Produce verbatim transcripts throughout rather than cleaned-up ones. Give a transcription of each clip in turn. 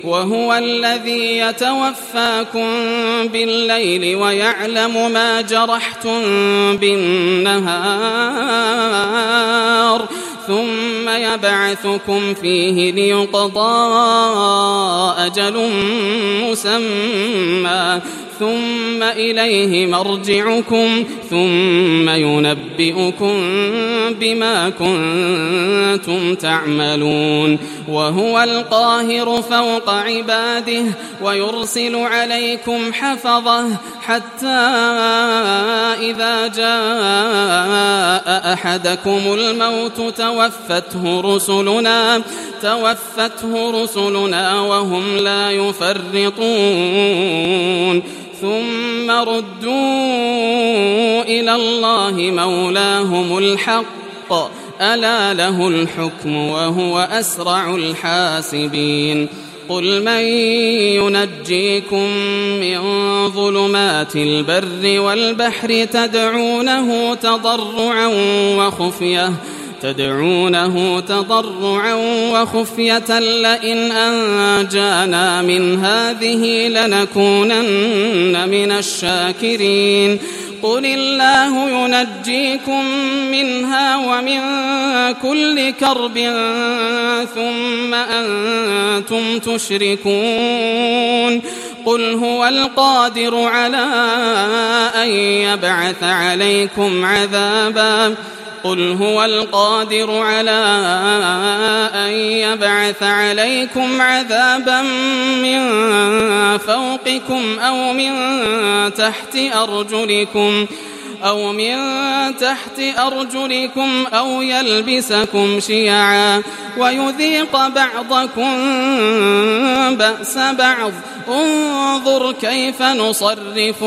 وهو الذي يتوفاكم بالليل ويعلم ما جرحتم بالنهار ثم يبعثكم فيه ليقضى أجل مسمى ثم إليه مرجعكم ثم ينبئكم بما كنتم تعملون وهو القاهر فوق عباده ويرسل عليكم حفظه حتى إذا جاء أحدكم الموت توفته رسلنا توفته رسلنا وهم لا يفرطون ثم ردوا إلى الله مولاهم الحق ألا له الحكم وهو أسرع الحاسبين قل من ينجيكم من ظلمات البر والبحر تدعونه تضرعا وخفية تدعونه تضرعا وخفية لئن أنجانا من هذه لنكونن من الشاكرين قل الله ينجيكم منها ومن كل كرب ثم أنتم تشركون قل هو القادر على أن يبعث عليكم عذابا قل هو القادر على أن يبعث عليكم عذابا من فوقكم أو من تحت أرجلكم أو من تحت أرجلكم أو يلبسكم شيعا ويذيق بعضكم بأس بعض انظر كيف نصرف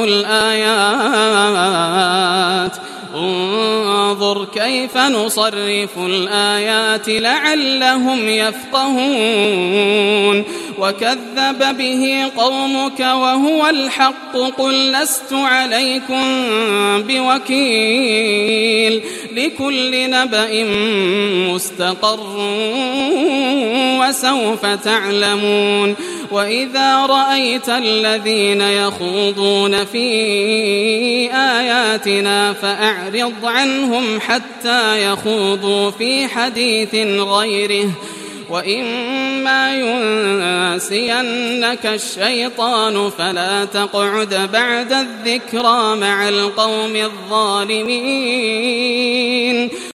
الآيات انظر كيف نصرف الآيات لعلهم يفقهون وكذب به قومك وهو الحق قل لست عليكم بوكيل لكل نبأ مستقر وسوف تعلمون وإذا رأيت الذين يخوضون في آياتنا فأعرض عنهم حتى يخوضوا في حديث غيره وإما ينسينك الشيطان فلا تقعد بعد الذكرى مع القوم الظالمين